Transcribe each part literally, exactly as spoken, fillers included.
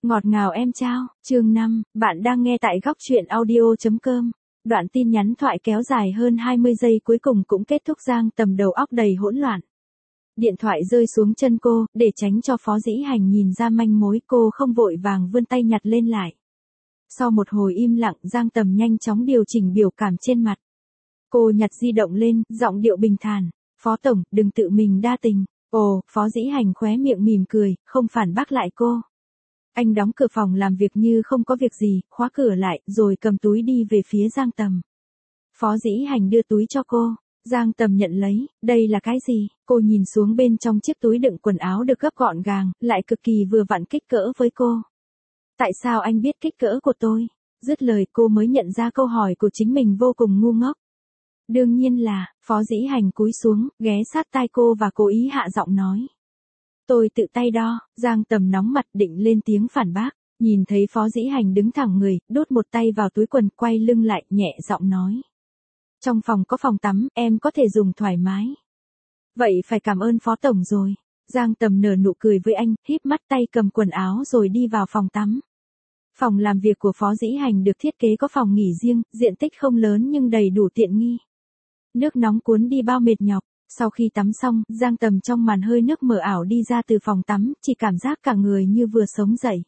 Ngọt ngào em trao, chương năm, bạn đang nghe tại góc truyện audio.com. Đoạn tin nhắn thoại kéo dài hơn hai mươi giây cuối cùng cũng kết thúc. Giang Tầm đầu óc đầy hỗn loạn. Điện thoại rơi xuống chân cô, để tránh cho Phó Dĩ Hành nhìn ra manh mối, cô không vội vàng vươn tay nhặt lên lại. Sau một hồi im lặng, Giang Tầm nhanh chóng điều chỉnh biểu cảm trên mặt. Cô nhặt di động lên, giọng điệu bình thản. Phó Tổng, đừng tự mình đa tình. Ồ, Phó Dĩ Hành khóe miệng mỉm cười, không phản bác lại cô. Anh đóng cửa phòng làm việc như không có việc gì, khóa cửa lại, rồi cầm túi đi về phía Giang Tầm. Phó Dĩ Hành đưa túi cho cô. Giang Tầm nhận lấy, đây là cái gì? Cô nhìn xuống bên trong chiếc túi đựng quần áo được gấp gọn gàng, lại cực kỳ vừa vặn kích cỡ với cô. Tại sao anh biết kích cỡ của tôi? Dứt lời cô mới nhận ra câu hỏi của chính mình vô cùng ngu ngốc. Đương nhiên là, Phó Dĩ Hành cúi xuống, ghé sát tai cô và cố ý hạ giọng nói. Tôi tự tay đo. Giang Tầm nóng mặt định lên tiếng phản bác, nhìn thấy Phó Dĩ Hành đứng thẳng người, đút một tay vào túi quần, quay lưng lại, nhẹ giọng nói. Trong phòng có phòng tắm, em có thể dùng thoải mái. Vậy phải cảm ơn Phó Tổng rồi. Giang Tầm nở nụ cười với anh, híp mắt tay cầm quần áo rồi đi vào phòng tắm. Phòng làm việc của Phó Dĩ Hành được thiết kế có phòng nghỉ riêng, diện tích không lớn nhưng đầy đủ tiện nghi. Nước nóng cuốn đi bao mệt nhọc. Sau khi tắm xong, Giang Tầm trong màn hơi nước mờ ảo đi ra từ phòng tắm, chỉ cảm giác cả người như vừa sống dậy.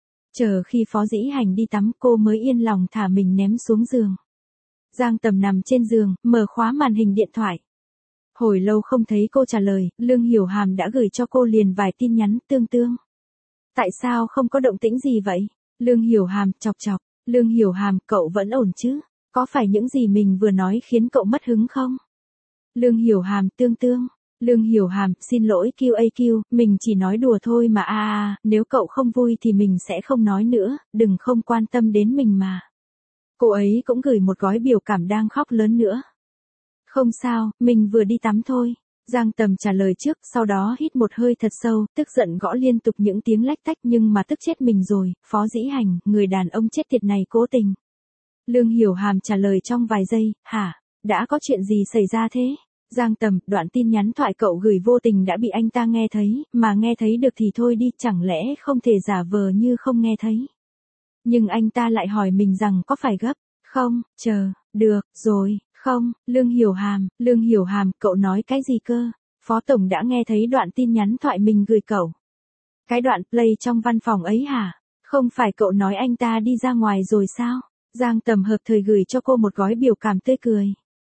Chờ khi Phó Dĩ Hành đi tắm, cô mới yên lòng thả mình ném xuống giường. Giang Tầm nằm trên giường, mở khóa màn hình điện thoại. Hồi lâu không thấy cô trả lời, Lương Hiểu Hàm đã gửi cho cô liền vài tin nhắn tương tương. Tại sao không có động tĩnh gì vậy? Lương Hiểu Hàm, chọc chọc. Lương Hiểu Hàm, cậu vẫn ổn chứ? Có phải những gì mình vừa nói khiến cậu mất hứng không? Lương Hiểu Hàm, tương tương. Lương Hiểu Hàm, xin lỗi quy a quy, mình chỉ nói đùa thôi mà a a, nếu cậu không vui thì mình sẽ không nói nữa, đừng không quan tâm đến mình mà. Cô ấy cũng gửi một gói biểu cảm đang khóc lớn nữa. Không sao, mình vừa đi tắm thôi. Giang Tầm trả lời trước, sau đó hít một hơi thật sâu, tức giận gõ liên tục những tiếng lách tách nhưng mà tức chết mình rồi, Phó Dĩ Hành, người đàn ông chết tiệt này cố tình. Lương Hiểu Hàm trả lời trong vài giây, hả, đã có chuyện gì xảy ra thế? Giang Tầm, đoạn tin nhắn thoại cậu gửi vô tình đã bị anh ta nghe thấy, mà nghe thấy được thì thôi đi, chẳng lẽ không thể giả vờ như không nghe thấy. Nhưng anh ta lại hỏi mình rằng có phải gấp, không, chờ, được, rồi, không, Lương Hiểu Hàm, Lương Hiểu Hàm, cậu nói cái gì cơ? Phó Tổng đã nghe thấy đoạn tin nhắn thoại mình gửi cậu. Cái đoạn play trong văn phòng ấy hả? Không phải cậu nói anh ta đi ra ngoài rồi sao? Giang Tầm hợp thời gửi cho cô một gói biểu cảm tươi cười.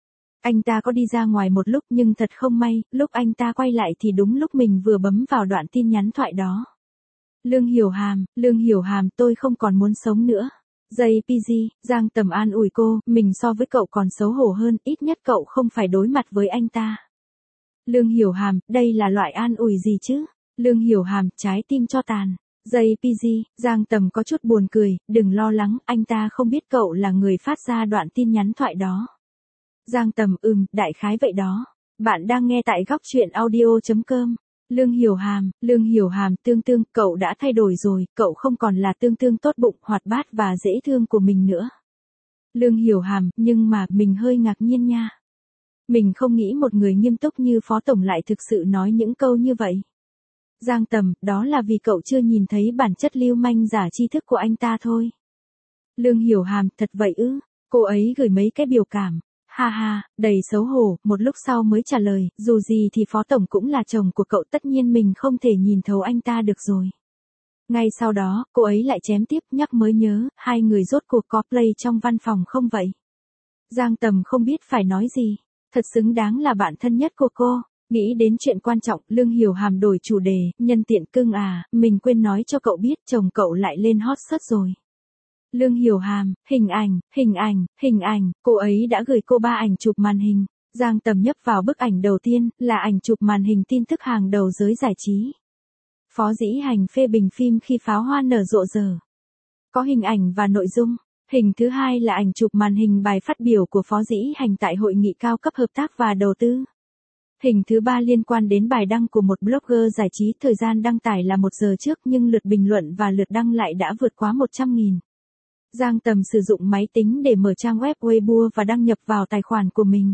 Anh ta có đi ra ngoài một lúc nhưng thật không may, lúc anh ta quay lại thì đúng lúc mình vừa bấm vào đoạn tin nhắn thoại đó. Lương Hiểu Hàm, Lương Hiểu Hàm, tôi không còn muốn sống nữa. gi pê giê, Giang Tầm an ủi cô, mình so với cậu còn xấu hổ hơn, ít nhất cậu không phải đối mặt với anh ta. Lương Hiểu Hàm, đây là loại an ủi gì chứ? Lương Hiểu Hàm, trái tim cho tàn. gi pê giê, Giang Tầm có chút buồn cười, đừng lo lắng, anh ta không biết cậu là người phát ra đoạn tin nhắn thoại đó. Giang Tầm, ừm, đại khái vậy đó. Bạn đang nghe tại góc truyện audio.com. Lương Hiểu Hàm, Lương Hiểu Hàm, tương tương, cậu đã thay đổi rồi, cậu không còn là tương tương tốt bụng, hoạt bát và dễ thương của mình nữa. Lương Hiểu Hàm, nhưng mà, mình hơi ngạc nhiên nha. Mình không nghĩ một người nghiêm túc như Phó Tổng lại thực sự nói những câu như vậy. Giang Tầm, đó là vì cậu chưa nhìn thấy bản chất lưu manh giả tri thức của anh ta thôi. Lương Hiểu Hàm, thật vậy ư? Cô ấy gửi mấy cái biểu cảm. Ha ha, đầy xấu hổ, một lúc sau mới trả lời, dù gì thì Phó Tổng cũng là chồng của cậu, tất nhiên mình không thể nhìn thấu anh ta được rồi. Ngay sau đó, cô ấy lại chém tiếp, nhắc mới nhớ, hai người rốt cuộc có play trong văn phòng không vậy? Giang Tầm không biết phải nói gì, thật xứng đáng là bạn thân nhất của cô. Nghĩ đến chuyện quan trọng, Lương Hiểu Hàm đổi chủ đề, nhân tiện cưng à, mình quên nói cho cậu biết chồng cậu lại lên hot search rồi. Lương Hiểu Hàm, hình ảnh, hình ảnh, hình ảnh, cô ấy đã gửi cô ba ảnh chụp màn hình. Giang Tầm nhấp vào bức ảnh đầu tiên, là ảnh chụp màn hình tin tức hàng đầu giới giải trí. Phó Dĩ Hành phê bình phim Khi Pháo Hoa Nở Rộ Giờ. Có hình ảnh và nội dung. Hình thứ hai là ảnh chụp màn hình bài phát biểu của Phó Dĩ Hành tại hội nghị cao cấp hợp tác và đầu tư. Hình thứ ba liên quan đến bài đăng của một blogger giải trí, thời gian đăng tải là một giờ trước nhưng lượt bình luận và lượt đăng lại đã vượt quá một trăm nghìn. Giang Tầm sử dụng máy tính để mở trang web Weibo và đăng nhập vào tài khoản của mình.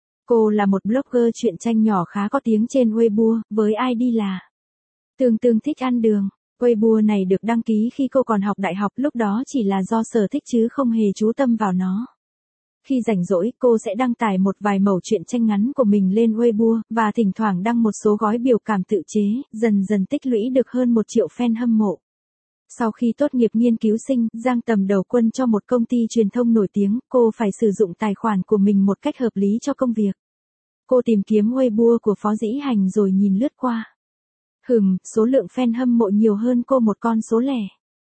Cô là một blogger truyện tranh nhỏ khá có tiếng trên Weibo, với i đê là Tương Tương Thích Ăn Đường. Weibo này được đăng ký khi cô còn học đại học, lúc đó chỉ là do sở thích chứ không hề chú tâm vào nó. Khi rảnh rỗi, cô sẽ đăng tải một vài mẩu truyện tranh ngắn của mình lên Weibo, và thỉnh thoảng đăng một số gói biểu cảm tự chế, dần dần tích lũy được hơn một triệu fan hâm mộ. Sau khi tốt nghiệp nghiên cứu sinh, Giang Tầm đầu quân cho một công ty truyền thông nổi tiếng, cô phải sử dụng tài khoản của mình một cách hợp lý cho công việc. Cô tìm kiếm Weibo của Phó Dĩ Hành rồi nhìn lướt qua. Hừm, số lượng fan hâm mộ nhiều hơn cô một con số lẻ.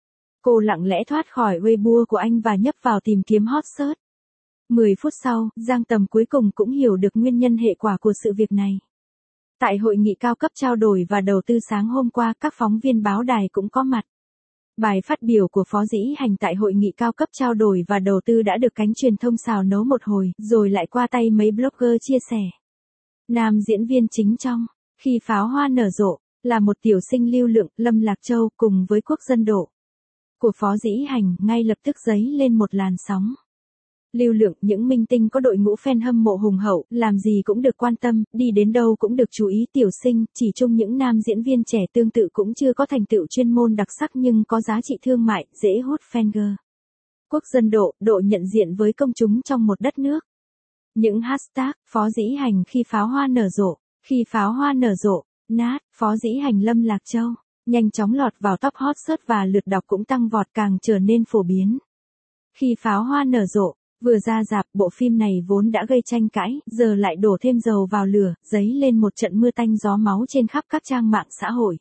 Cô lặng lẽ thoát khỏi Weibo của anh và nhấp vào tìm kiếm hot search. mười phút sau, Giang Tầm cuối cùng cũng hiểu được nguyên nhân hệ quả của sự việc này. Tại hội nghị cao cấp trao đổi và đầu tư sáng hôm qua, các phóng viên báo đài cũng có mặt. Bài phát biểu của Phó Dĩ Hành tại hội nghị cao cấp trao đổi và đầu tư đã được cánh truyền thông xào nấu một hồi, rồi lại qua tay mấy blogger chia sẻ. Nam diễn viên chính trong Khi pháo hoa nở rộ là một tiểu sinh lưu lượng, Lâm Lạc Châu cùng với Quốc dân độ của Phó Dĩ Hành ngay lập tức dấy lên một làn sóng. Lưu lượng, những minh tinh có đội ngũ fan hâm mộ hùng hậu, làm gì cũng được quan tâm, đi đến đâu cũng được chú ý. Tiểu sinh, chỉ chung những nam diễn viên trẻ tương tự cũng chưa có thành tựu chuyên môn đặc sắc nhưng có giá trị thương mại, dễ hút fan girl. Quốc dân độ, độ nhận diện với công chúng trong một đất nước. Những hashtag, Phó Dĩ Hành khi pháo hoa nở rộ, khi pháo hoa nở rộ, nát, Phó Dĩ Hành Lâm Lạc Châu, nhanh chóng lọt vào top hot search và lượt đọc cũng tăng vọt, càng trở nên phổ biến. Khi pháo hoa nở rộ vừa ra rạp, bộ phim này vốn đã gây tranh cãi, giờ lại đổ thêm dầu vào lửa, dấy lên một trận mưa tanh gió máu trên khắp các trang mạng xã hội.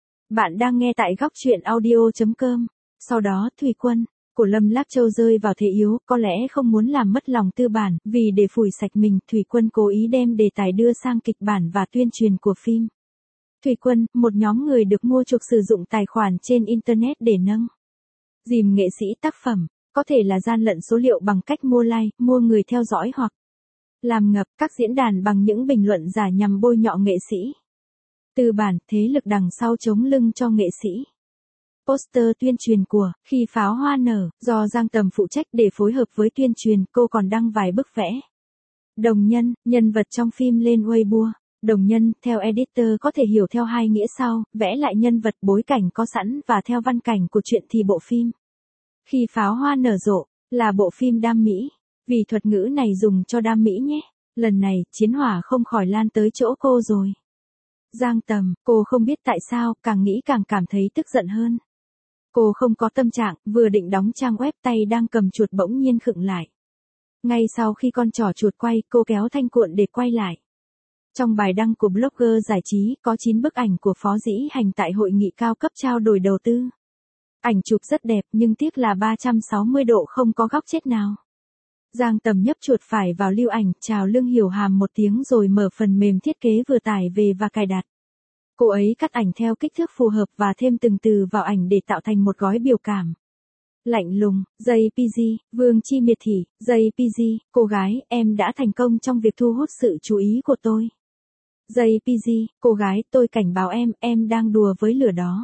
Bạn đang nghe tại góc truyện audio chấm com. Sau đó, Thủy Quân của Lâm Lạc Châu rơi vào thế yếu, có lẽ không muốn làm mất lòng tư bản, vì để phủi sạch mình, Thủy Quân cố ý đem đề tài đưa sang kịch bản và tuyên truyền của phim. Thủy Quân, một nhóm người được mua chuộc sử dụng tài khoản trên Internet để nâng dìm nghệ sĩ tác phẩm. Có thể là gian lận số liệu bằng cách mua like, mua người theo dõi hoặc làm ngập các diễn đàn bằng những bình luận giả nhằm bôi nhọ nghệ sĩ. Tư bản, thế lực đằng sau chống lưng cho nghệ sĩ. Poster tuyên truyền của Khi pháo hoa nở, do Giang Tầm phụ trách để phối hợp với tuyên truyền, cô còn đăng vài bức vẽ đồng nhân, nhân vật trong phim lên Weibo. Đồng nhân, theo editor có thể hiểu theo hai nghĩa sau, vẽ lại nhân vật bối cảnh có sẵn và theo văn cảnh của truyện thì bộ phim Khi pháo hoa nở rộ là bộ phim đam mỹ. Vì thuật ngữ này dùng cho đam mỹ nhé. Lần này, chiến hỏa không khỏi lan tới chỗ cô rồi. Giang Tầm, cô không biết tại sao, càng nghĩ càng cảm thấy tức giận hơn. Cô không có tâm trạng, vừa định đóng trang web, tay đang cầm chuột bỗng nhiên khựng lại. Ngay sau khi con trỏ chuột quay, cô kéo thanh cuộn để quay lại. Trong bài đăng của blogger giải trí, có chín bức ảnh của Phó Dĩ Hành tại hội nghị cao cấp trao đổi đầu tư. Ảnh chụp rất đẹp nhưng tiếc là ba trăm sáu mươi độ không có góc chết nào. Giang Tầm nhấp chuột phải vào lưu ảnh, chào Lương Hiểu Hàm một tiếng rồi mở phần mềm thiết kế vừa tải về và cài đặt. Cô ấy cắt ảnh theo kích thước phù hợp và thêm từng từ vào ảnh để tạo thành một gói biểu cảm. Lạnh lùng, gi pê giê, Vương Chi Miệt Thị, gi pê giê, cô gái, em đã thành công trong việc thu hút sự chú ý của tôi. gi pê giê, cô gái, tôi cảnh báo em, em đang đùa với lửa đó.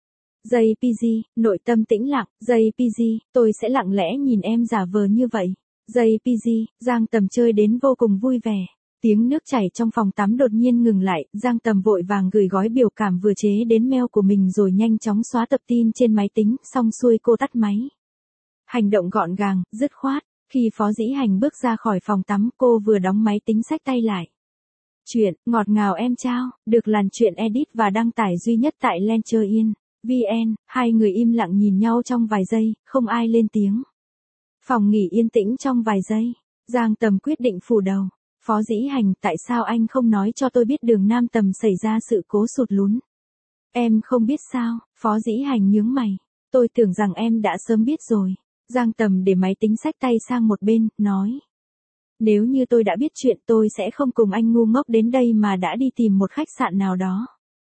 gi pê giê, nội tâm tĩnh lặng, gi pê giê, tôi sẽ lặng lẽ nhìn em giả vờ như vậy. gi pê giê, Giang Tầm chơi đến vô cùng vui vẻ. Tiếng nước chảy trong phòng tắm đột nhiên ngừng lại, Giang Tầm vội vàng gửi gói biểu cảm vừa chế đến mail của mình rồi nhanh chóng xóa tập tin trên máy tính, xong xuôi cô tắt máy. Hành động gọn gàng, dứt khoát. Khi Phó Dĩ Hành bước ra khỏi phòng tắm, cô vừa đóng máy tính xách tay lại. Chuyện, ngọt ngào em trao, được làn chuyện edit và đăng tải duy nhất tại Lencher.in. vê en, hai người im lặng nhìn nhau trong vài giây, không ai lên tiếng. Phòng nghỉ yên tĩnh trong vài giây, Giang Tầm quyết định phủ đầu. Phó Dĩ Hành, tại sao anh không nói cho tôi biết đường Nam Tầm xảy ra sự cố sụt lún? Em không biết sao, Phó Dĩ Hành nhướng mày. Tôi tưởng rằng em đã sớm biết rồi. Giang Tầm để máy tính xách tay sang một bên, nói. Nếu như tôi đã biết chuyện tôi sẽ không cùng anh ngu ngốc đến đây mà đã đi tìm một khách sạn nào đó.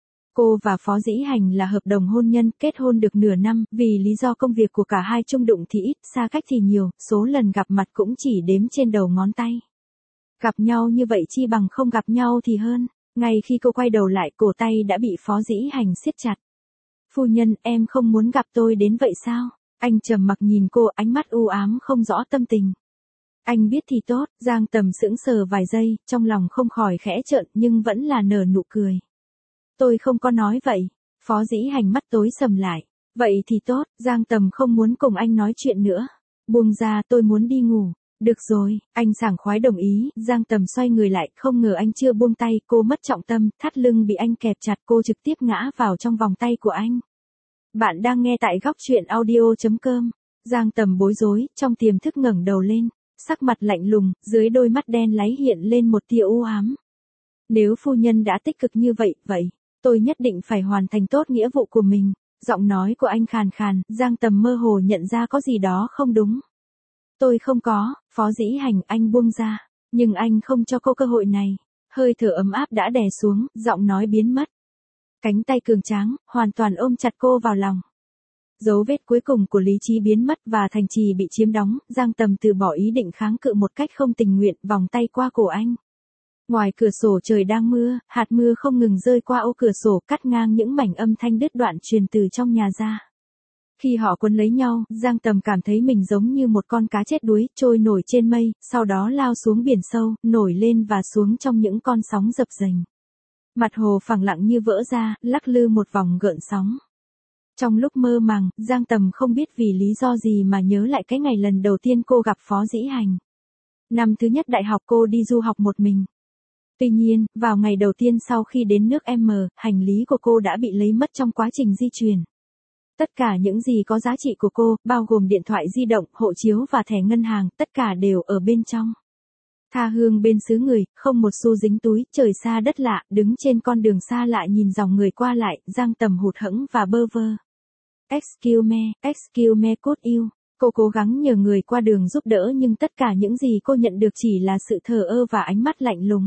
Cô và Phó Dĩ Hành là hợp đồng hôn nhân, kết hôn được nửa năm, vì lý do công việc của cả hai chung đụng thì ít, xa cách thì nhiều, số lần gặp mặt cũng chỉ đếm trên đầu ngón tay. Gặp nhau như vậy chi bằng không gặp nhau thì hơn. Ngay khi cô quay đầu lại, cổ tay đã bị Phó Dĩ Hành siết chặt. Phu nhân, em không muốn gặp tôi đến vậy sao? Anh trầm mặc nhìn cô, ánh mắt u ám không rõ tâm tình. Anh biết thì tốt. Giang Tầm sững sờ vài giây, trong lòng không khỏi khẽ trợn nhưng vẫn là nở nụ cười. Tôi không có nói vậy. Phó Dĩ Hành mắt tối sầm lại. Vậy thì tốt, Giang Tầm không muốn cùng anh nói chuyện nữa. Buông ra, tôi muốn đi ngủ. Được rồi, anh sảng khoái đồng ý, Giang Tầm xoay người lại, không ngờ anh chưa buông tay, cô mất trọng tâm, thắt lưng bị anh kẹp chặt, cô trực tiếp ngã vào trong vòng tay của anh. Bạn đang nghe tại góc truyện audio.com. Giang Tầm bối rối, trong tiềm thức ngẩng đầu lên, sắc mặt lạnh lùng, dưới đôi mắt đen láy hiện lên một tia u ám. Nếu phu nhân đã tích cực như vậy, vậy, tôi nhất định phải hoàn thành tốt nghĩa vụ của mình. Giọng nói của anh khàn khàn, Giang Tầm mơ hồ nhận ra có gì đó không đúng. Tôi không có, Phó Dĩ Hành, anh buông ra, nhưng anh không cho cô cơ hội này. Hơi thở ấm áp đã đè xuống, giọng nói biến mất. Cánh tay cường tráng, hoàn toàn ôm chặt cô vào lòng. Dấu vết cuối cùng của lý trí biến mất và thành trì bị chiếm đóng, Giang Tầm từ bỏ ý định kháng cự một cách không tình nguyện, vòng tay qua cổ anh. Ngoài cửa sổ trời đang mưa, hạt mưa không ngừng rơi qua ô cửa sổ, cắt ngang những mảnh âm thanh đứt đoạn truyền từ trong nhà ra. Khi họ quấn lấy nhau, Giang Tầm cảm thấy mình giống như một con cá chết đuối, trôi nổi trên mây, sau đó lao xuống biển sâu, nổi lên và xuống trong những con sóng dập dềnh. Mặt hồ phẳng lặng như vỡ ra, lắc lư một vòng gợn sóng. Trong lúc mơ màng, Giang Tầm không biết vì lý do gì mà nhớ lại cái ngày lần đầu tiên cô gặp Phó Dĩ Hành. Năm thứ nhất đại học cô đi du học một mình. Tuy nhiên, vào ngày đầu tiên sau khi đến nước M, hành lý của cô đã bị lấy mất trong quá trình di chuyển. Tất cả những gì có giá trị của cô, bao gồm điện thoại di động, hộ chiếu và thẻ ngân hàng, tất cả đều ở bên trong. Tha hương bên xứ người, không một xu dính túi, trời xa đất lạ, đứng trên con đường xa lạ nhìn dòng người qua lại, Giang Tầm hụt hẫng và bơ vơ. Excuse me, excuse me could you? Cô cố gắng nhờ người qua đường giúp đỡ nhưng tất cả những gì cô nhận được chỉ là sự thờ ơ và ánh mắt lạnh lùng.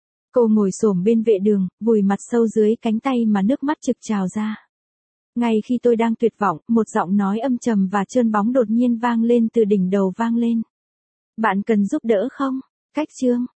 Cô ngồi xổm bên vệ đường, vùi mặt sâu dưới cánh tay mà nước mắt trực trào ra. Ngay khi tôi đang tuyệt vọng, một giọng nói âm trầm và trơn bóng đột nhiên vang lên từ đỉnh đầu vang lên. Bạn cần giúp đỡ không? Cách chương.